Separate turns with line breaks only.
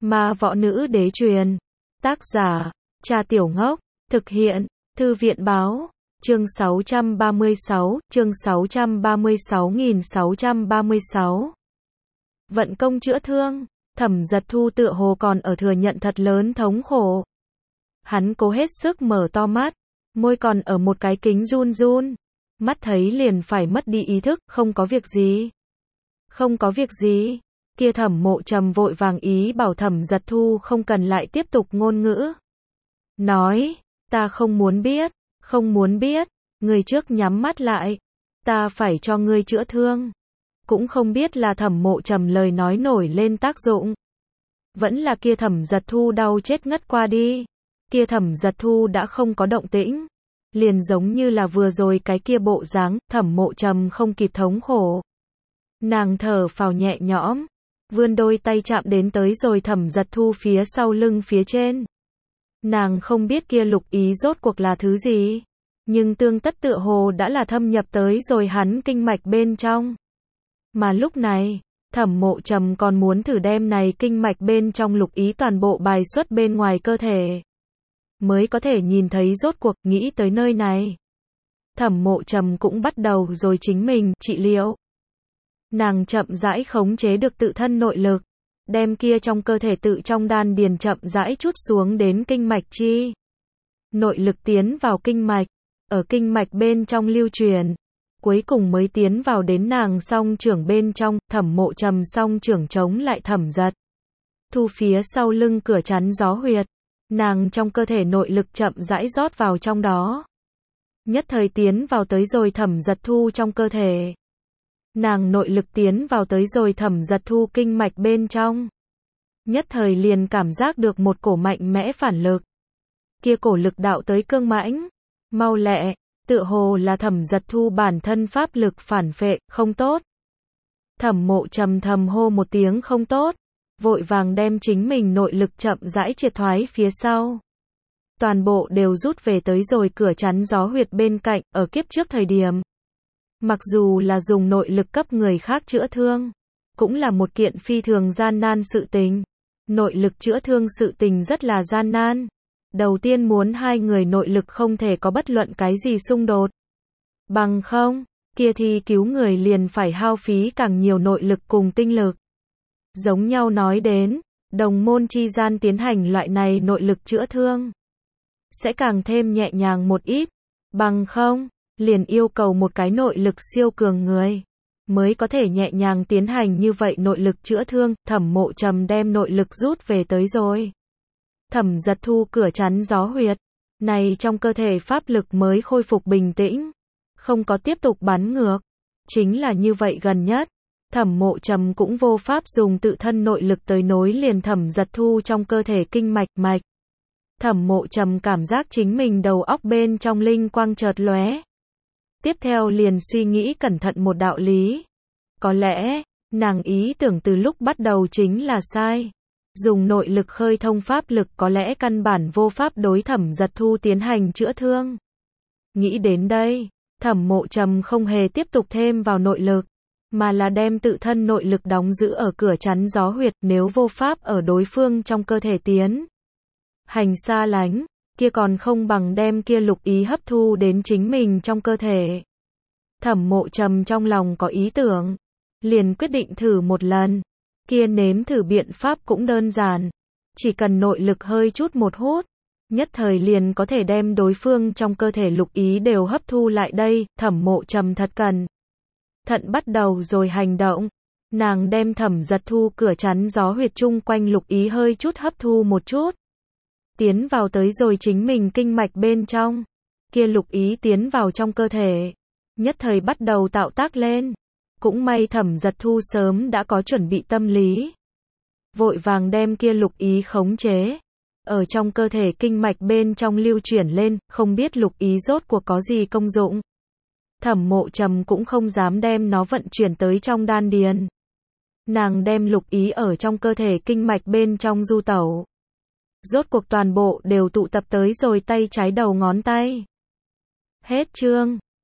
Ma Võ Nữ Đế Truyền. Tác giả, Cha Tiểu Ngốc. Thực hiện, Thư viện Báo. Chương 636, chương 636.636. Vận công chữa thương. Thẩm Giật Thu tựa hồ còn ở thừa nhận thật lớn thống khổ. Hắn cố hết sức mở to mắt, môi còn ở một cái kính run run. Mắt thấy liền phải mất đi ý thức, không có việc gì. Không có việc gì. Kia Thẩm Mộ Trầm vội vàng ý bảo Thẩm Giật Thu không cần lại tiếp tục ngôn ngữ. Nói, ta không muốn biết, không muốn biết, người trước nhắm mắt lại, ta phải cho ngươi chữa thương. Cũng không biết là Thẩm Mộ Trầm lời nói nổi lên tác dụng. Vẫn là kia Thẩm Giật Thu đau chết ngất qua đi. Kia Thẩm Giật Thu đã không có động tĩnh. Liền giống như là vừa rồi cái kia bộ dáng, Thẩm Mộ Trầm không kịp thống khổ. Nàng thở phào nhẹ nhõm, vươn đôi tay chạm đến tới rồi Thẩm Giật Thu phía sau lưng phía trên. Nàng không biết kia lục ý rốt cuộc là thứ gì, nhưng tương tất tựa hồ đã là thâm nhập tới rồi hắn kinh mạch bên trong. Mà lúc này, Thẩm Mộ Trầm còn muốn thử đem này kinh mạch bên trong lục ý toàn bộ bài xuất bên ngoài cơ thể. Mới có thể nhìn thấy rốt cuộc, nghĩ tới nơi này. Thẩm Mộ Trầm cũng bắt đầu rồi chính mình trị liệu. Nàng chậm rãi khống chế được tự thân nội lực, đem kia trong cơ thể tự trong đan điền chậm rãi chút xuống đến kinh mạch chi. Nội lực tiến vào kinh mạch, ở kinh mạch bên trong lưu truyền, cuối cùng mới tiến vào đến nàng song trưởng bên trong. Thẩm Mộ Trầm song trưởng chống lại Thẩm Giật Thu phía sau lưng cửa chắn gió huyệt, nàng trong cơ thể nội lực chậm rãi rót vào trong đó. Nhất thời tiến vào tới rồi Thẩm Giật Thu trong cơ thể. Nàng nội lực tiến vào tới rồi Thẩm Giật Thu kinh mạch bên trong. Nhất thời liền cảm giác được một cổ mạnh mẽ phản lực. Kia cổ lực đạo tới cương mãnh, mau lẹ, tựa hồ là Thẩm Giật Thu bản thân pháp lực phản phệ, không tốt. Thẩm Mộ Trầm thầm hô một tiếng không tốt, vội vàng đem chính mình nội lực chậm rãi triệt thoái phía sau. Toàn bộ đều rút về tới rồi cửa chắn gió huyệt bên cạnh. Ở kiếp trước thời điểm, mặc dù là dùng nội lực cấp người khác chữa thương, cũng là một kiện phi thường gian nan sự tình. Nội lực chữa thương sự tình rất là gian nan. Đầu tiên muốn hai người nội lực không thể có bất luận cái gì xung đột. Bằng không, kia thì cứu người liền phải hao phí càng nhiều nội lực cùng tinh lực. Giống nhau nói đến, đồng môn chi gian tiến hành loại này nội lực chữa thương sẽ càng thêm nhẹ nhàng một ít. Bằng không, liền yêu cầu một cái nội lực siêu cường người mới có thể nhẹ nhàng tiến hành như vậy nội lực chữa thương. Thẩm Mộ Trầm đem nội lực rút về tới rồi Thẩm Giật Thu cửa chắn gió huyệt, này trong cơ thể pháp lực mới khôi phục bình tĩnh, không có tiếp tục bắn ngược. Chính là như vậy gần nhất, Thẩm Mộ Trầm cũng vô pháp dùng tự thân nội lực tới nối liền Thẩm Giật Thu trong cơ thể kinh mạch. Thẩm Mộ Trầm cảm giác chính mình đầu óc bên trong linh quang chợt lóe. Tiếp theo liền suy nghĩ cẩn thận một đạo lý. Có lẽ, nàng ý tưởng từ lúc bắt đầu chính là sai. Dùng nội lực khơi thông pháp lực có lẽ căn bản vô pháp đối Thẩm Giật Thu tiến hành chữa thương. Nghĩ đến đây, Thẩm Mộ Trầm không hề tiếp tục thêm vào nội lực, mà là đem tự thân nội lực đóng giữ ở cửa chắn gió huyệt. Nếu vô pháp ở đối phương trong cơ thể tiến hành xa lánh, kia còn không bằng đem kia lục ý hấp thu đến chính mình trong cơ thể. Thẩm Mộ Trầm trong lòng có ý tưởng, liền quyết định thử một lần. Kia nếm thử biện pháp cũng đơn giản, chỉ cần nội lực hơi chút một hút, nhất thời liền có thể đem đối phương trong cơ thể lục ý đều hấp thu lại đây. Thẩm Mộ Trầm thật cẩn thận bắt đầu rồi hành động. Nàng đem Thẩm Giật Thu cửa chắn gió huyệt chung quanh lục ý hơi chút hấp thu một chút, tiến vào tới rồi chính mình kinh mạch bên trong. Kia lục ý tiến vào trong cơ thể, nhất thời bắt đầu tạo tác lên. Cũng may Thẩm Giật Thu sớm đã có chuẩn bị tâm lý, vội vàng đem kia lục ý khống chế, ở trong cơ thể kinh mạch bên trong lưu chuyển lên. Không biết lục ý rốt cuộc có gì công dụng, Thẩm Mộ Trầm cũng không dám đem nó vận chuyển tới trong đan điền. Nàng đem lục ý ở trong cơ thể kinh mạch bên trong du tẩu, rốt cuộc toàn bộ đều tụ tập tới rồi tay trái đầu ngón tay. Hết chương.